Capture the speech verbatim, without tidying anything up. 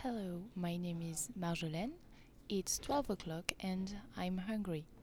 Hello, my name is Marjolaine. It's twelve o'clock and I'm hungry.